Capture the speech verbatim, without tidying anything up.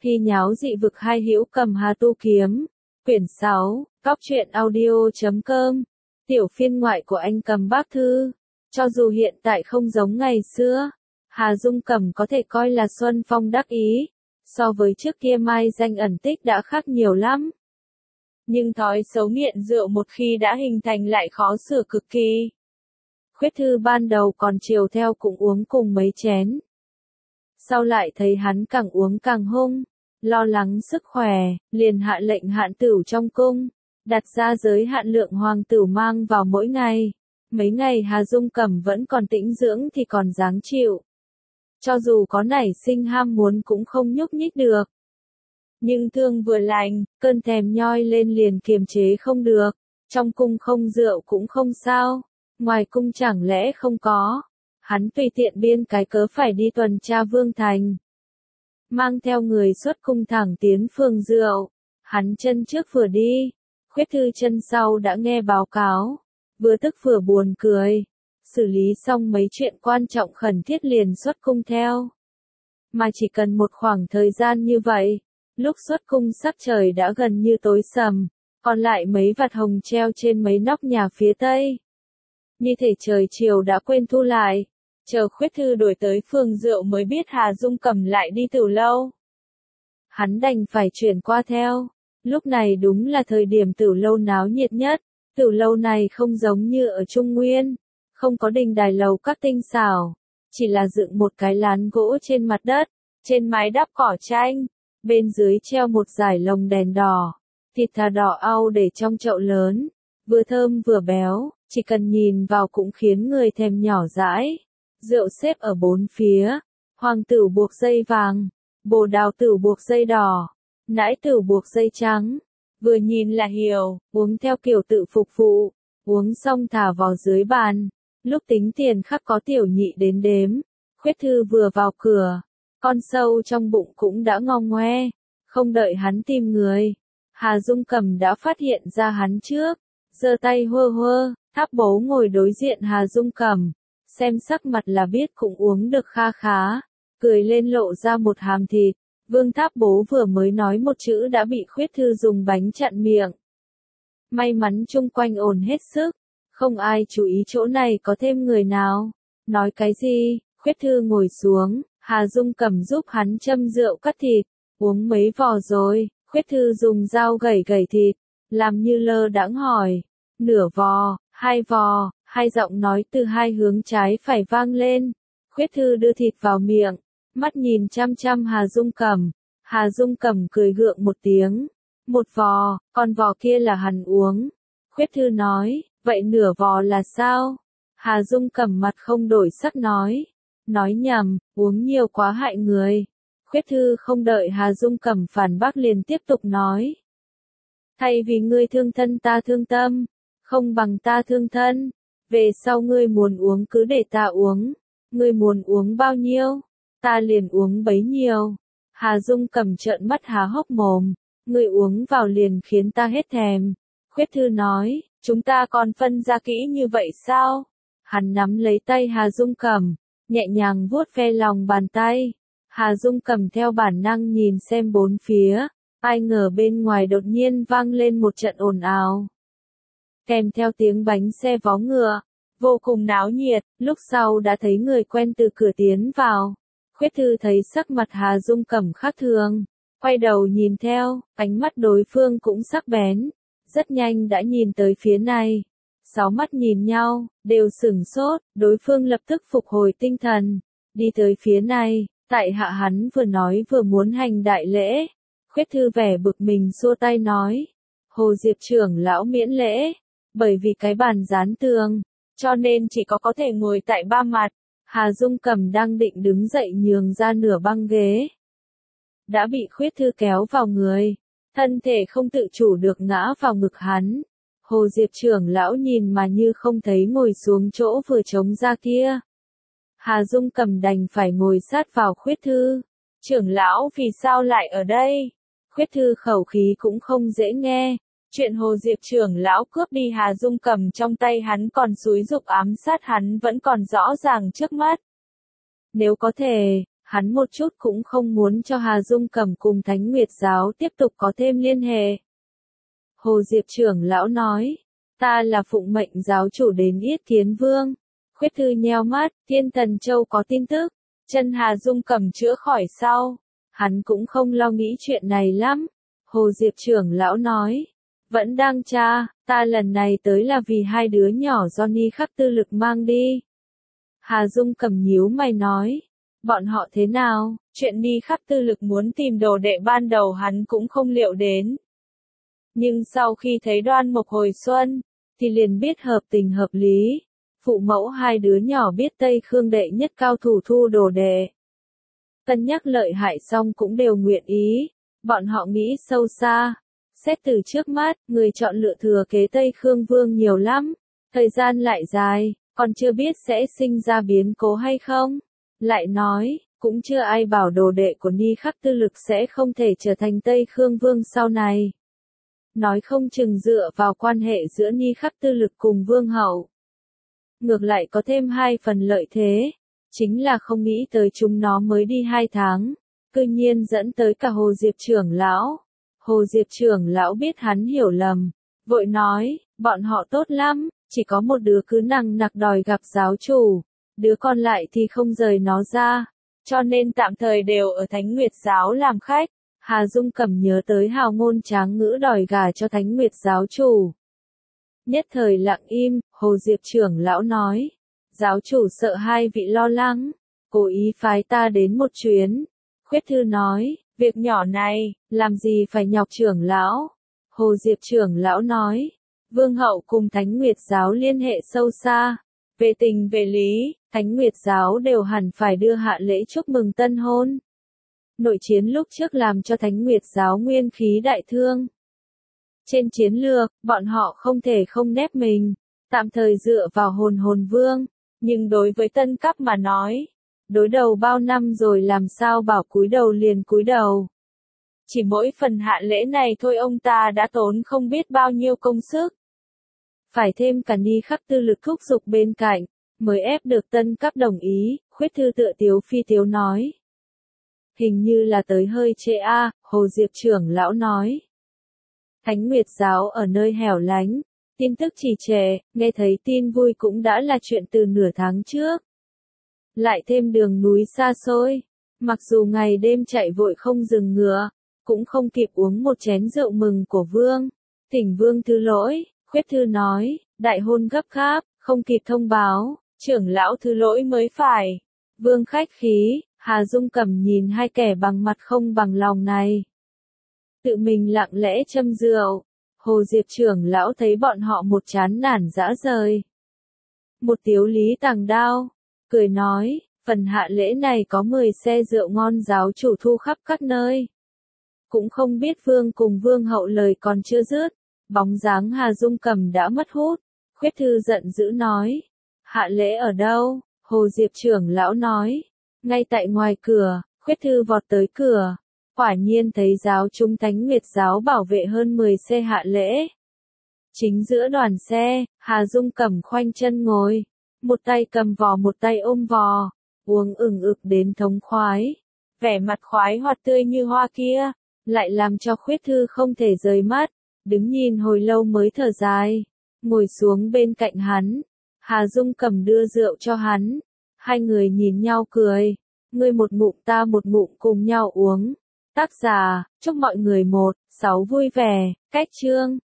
Thi nháo dị vực hai hữu cầm Hà tu kiếm. Quyển sáu, Cóc truyện audio chấm com. Tiểu phiên ngoại của anh Cầm Bác Thư. Cho dù hiện tại không giống ngày xưa, Hà Dung Cầm có thể coi là xuân phong đắc ý. So với trước kia mai danh ẩn tích đã khác nhiều lắm. Nhưng thói xấu nghiện rượu một khi đã hình thành lại khó sửa cực kỳ. Khuyết Thư ban đầu còn chiều theo cũng uống cùng mấy chén. Sau lại thấy hắn càng uống càng hung, lo lắng sức khỏe, liền hạ lệnh hạn tửu trong cung, đặt ra giới hạn lượng hoàng tửu mang vào mỗi ngày. Mấy ngày Hà Dung Cầm vẫn còn tĩnh dưỡng thì còn dáng chịu. Cho dù có nảy sinh ham muốn cũng không nhúc nhích được. Nhưng thương vừa lành, cơn thèm nhoi lên liền kiềm chế không được. Trong cung không rượu cũng không sao, ngoài cung chẳng lẽ không có. Hắn tùy tiện biên cái cớ phải đi tuần tra vương thành. Mang theo người xuất cung thẳng tiến phường rượu. Hắn chân trước vừa đi, Khuyết Thư chân sau đã nghe báo cáo. Vừa tức vừa buồn cười. Xử lý xong mấy chuyện quan trọng khẩn thiết liền xuất cung theo. Mà chỉ cần một khoảng thời gian như vậy, lúc xuất cung sắc trời đã gần như tối sầm, còn lại mấy vạt hồng treo trên mấy nóc nhà phía tây. Như thể trời chiều đã quên thu lại, chờ Khuyết Thư đổi tới phường rượu mới biết Hà Dung Cầm lại đi Tửu Lâu. Hắn đành phải chuyển qua theo, lúc này đúng là thời điểm Tửu Lâu náo nhiệt nhất. Tửu Lâu này không giống như ở Trung Nguyên, không có đình đài lầu các tinh xảo, chỉ là dựng một cái lán gỗ trên mặt đất, trên mái đắp cỏ tranh, bên dưới treo một dải lồng đèn đỏ, thịt thà đỏ au để trong chậu lớn, vừa thơm vừa béo, chỉ cần nhìn vào cũng khiến người thèm nhỏ dãi. Rượu xếp ở bốn phía, hoàng tửu buộc dây vàng, bồ đào tửu buộc dây đỏ, nãi tửu buộc dây trắng. Vừa nhìn là hiểu, uống theo kiểu tự phục vụ, uống xong thả vào dưới bàn. Lúc tính tiền khắc có tiểu nhị đến đếm. Khuyết Thư vừa vào cửa, con sâu trong bụng cũng đã ngong ngoe. Không đợi hắn tìm người, Hà Dung Cầm đã phát hiện ra hắn trước, giơ tay hơ hơ. Tháp Bố ngồi đối diện Hà Dung Cầm, xem sắc mặt là biết cũng uống được kha khá, cười lên lộ ra một hàm thịt. Vương Tháp Bố vừa mới nói một chữ đã bị Khuyết Thư dùng bánh chặn miệng. May mắn chung quanh ổn hết sức, không ai chú ý chỗ này có thêm người nào. Nói cái gì? Khuyết Thư ngồi xuống, Hà Dung Cầm giúp hắn châm rượu cắt thịt. Uống mấy vò rồi? Khuyết Thư dùng dao gẩy gẩy thịt, làm như lơ đãng hỏi. Nửa vò, hai vò, hai giọng nói từ hai hướng trái phải vang lên. Khuyết Thư đưa thịt vào miệng, mắt nhìn chăm chăm Hà Dung Cầm. Hà Dung Cầm cười gượng một tiếng. Một vò, còn vò kia là hắn uống. Khuyết Thư nói, vậy nửa vò là sao? Hà Dung Cầm mặt không đổi sắc nói. Nói nhầm, uống nhiều quá hại người. Khuyết Thư không đợi Hà Dung Cầm phản bác liền tiếp tục nói. Thay vì ngươi thương thân ta thương tâm, không bằng ta thương thân. Về sau ngươi muốn uống cứ để ta uống. Ngươi muốn uống bao nhiêu, ta liền uống bấy nhiêu. Hà Dung Cầm trợn mắt há hốc mồm. Ngươi uống vào liền khiến ta hết thèm. Khuyết Thư nói, chúng ta còn phân ra kỹ như vậy sao? Hắn nắm lấy tay Hà Dung Cầm, nhẹ nhàng vuốt ve lòng bàn tay. Hà Dung Cầm theo bản năng nhìn xem bốn phía, ai ngờ bên ngoài đột nhiên vang lên một trận ồn ào. Kèm theo tiếng bánh xe vó ngựa, vô cùng náo nhiệt, lúc sau đã thấy người quen từ cửa tiến vào. Khuyết Thư thấy sắc mặt Hà Dung Cầm khác thường, quay đầu nhìn theo, ánh mắt đối phương cũng sắc bén, rất nhanh đã nhìn tới phía này. Sáu mắt nhìn nhau, đều sửng sốt, đối phương lập tức phục hồi tinh thần, đi tới phía này, tại hạ hắn vừa nói vừa muốn hành đại lễ. Khuyết Thư vẻ bực mình xua tay nói, Hồ Diệp trưởng lão miễn lễ, bởi vì cái bàn dán tường, cho nên chỉ có có thể ngồi tại ba mặt. Hà Dung Cầm đang định đứng dậy nhường ra nửa băng ghế, đã bị Khuyết Thư kéo vào người, thân thể không tự chủ được ngã vào ngực hắn. Hồ Diệp trưởng lão nhìn mà như không thấy ngồi xuống chỗ vừa trống ra kia. Hà Dung Cầm đành phải ngồi sát vào Khuyết Thư. Trưởng lão vì sao lại ở đây? Khuyết Thư khẩu khí cũng không dễ nghe. Chuyện Hồ Diệp trưởng lão cướp đi Hà Dung Cầm trong tay hắn còn xúi giục ám sát hắn vẫn còn rõ ràng trước mắt. Nếu có thể, Hắn một chút cũng không muốn cho Hà Dung Cẩm cùng Thánh Nguyệt Giáo tiếp tục có thêm liên hệ. Hồ Diệp trưởng lão nói, ta là phụng mệnh giáo chủ đến Yết Kiến Vương. Khuyết Thư nheo mắt, Thiên Thần Châu có tin tức, chân Hà Dung Cẩm chữa khỏi sau. Hắn cũng không lo nghĩ chuyện này lắm. Hồ Diệp trưởng lão nói, vẫn đang tra, ta lần này tới là vì hai đứa nhỏ do Ni Khắc Tư Lực mang đi. Hà Dung Cẩm nhíu mày nói, bọn họ thế nào? Chuyện Ni Khắc Tư Lực muốn tìm đồ đệ ban đầu hắn cũng không liệu đến. Nhưng sau khi thấy Đoan Mộc hồi xuân, thì liền biết hợp tình hợp lý. Phụ mẫu hai đứa nhỏ biết Tây Khương đệ nhất cao thủ thu đồ đệ. Cân nhắc lợi hại xong cũng đều nguyện ý. Bọn họ nghĩ sâu xa. Xét từ trước mắt, người chọn lựa thừa kế Tây Khương Vương nhiều lắm. Thời gian lại dài, còn chưa biết sẽ sinh ra biến cố hay không. Lại nói, cũng chưa ai bảo đồ đệ của Ni Khắc Tư Lực sẽ không thể trở thành Tây Khương Vương sau này. Nói không chừng dựa vào quan hệ giữa Ni Khắc Tư Lực cùng Vương hậu. Ngược lại có thêm hai phần lợi thế, chính là không nghĩ tới chúng nó mới đi hai tháng, cư nhiên dẫn tới cả Hồ Diệp trưởng lão. Hồ Diệp trưởng lão biết hắn hiểu lầm, vội nói, bọn họ tốt lắm, chỉ có một đứa cứ nằng nặc đòi gặp giáo chủ, đứa còn lại thì không rời nó ra, cho nên tạm thời đều ở Thánh Nguyệt Giáo làm khách. Hà Dung Cẩm nhớ tới hào ngôn tráng ngữ đòi gả cho Thánh Nguyệt Giáo chủ. Nhất thời lặng im, Hồ Diệp trưởng lão nói, giáo chủ sợ hai vị lo lắng, cố ý phái ta đến một chuyến. Khuyết Thư nói, việc nhỏ này, làm gì phải nhọc trưởng lão. Hồ Diệp trưởng lão nói, Vương hậu cùng Thánh Nguyệt Giáo liên hệ sâu xa, về tình về lý, Thánh Nguyệt Giáo đều hẳn phải đưa hạ lễ chúc mừng tân hôn. Nội chiến lúc trước làm cho Thánh Nguyệt Giáo nguyên khí đại thương. Trên chiến lược, bọn họ không thể không nép mình, tạm thời dựa vào hồn hồn vương, nhưng đối với tân cấp mà nói, đối đầu bao năm rồi làm sao bảo cúi đầu liền cúi đầu. Chỉ mỗi phần hạ lễ này thôi ông ta đã tốn không biết bao nhiêu công sức. Phải thêm cả Ni Khắc Tư Lực thúc giục bên cạnh, mới ép được tân cấp đồng ý. Khuyết Thư tựa tiếu phi tiếu nói. Hình như là tới hơi trễ a, Hồ Diệp trưởng lão nói. Thánh Nguyệt Giáo ở nơi hẻo lánh, tin tức trì trệ, nghe thấy tin vui cũng đã là chuyện từ nửa tháng trước. Lại thêm đường núi xa xôi, mặc dù ngày đêm chạy vội không dừng ngựa, cũng không kịp uống một chén rượu mừng của Vương. Thỉnh Vương thứ lỗi, Khuyết Thư nói, đại hôn gấp gáp, không kịp thông báo, trưởng lão thứ lỗi mới phải. Vương khách khí, Hà Dung Cẩm nhìn hai kẻ bằng mặt không bằng lòng này. Tự mình lặng lẽ châm rượu, Hồ Diệp trưởng lão thấy bọn họ một chán nản dã rời. Một tiếu lý tàng đao, cười nói, phần hạ lễ này có mười xe rượu ngon giáo chủ thu khắp các nơi. Cũng không biết Vương cùng Vương hậu lời còn chưa dứt, bóng dáng Hà Dung Cẩm đã mất hút. Khuyết Thư giận dữ nói, hạ lễ ở đâu? Hồ Diệp trưởng lão nói, ngay tại ngoài cửa. Khuyết Thư vọt tới cửa, quả nhiên thấy giáo chúng Thánh Nguyệt Giáo bảo vệ hơn mười xe hạ lễ. Chính giữa đoàn xe, Hà Dung Cẩm khoanh chân ngồi, một tay cầm vò một tay ôm vò, uống ừng ực đến thống khoái. Vẻ mặt khoái hoạt tươi như hoa kia, lại làm cho Khuyết Thư không thể rời mắt, đứng nhìn hồi lâu mới thở dài, ngồi xuống bên cạnh hắn. Hà Dung Cẩm đưa rượu cho hắn, hai người nhìn nhau cười, ngươi một ngụm ta một ngụm cùng nhau uống. Tác giả, chúc mọi người một, sáu vui vẻ, cách chương.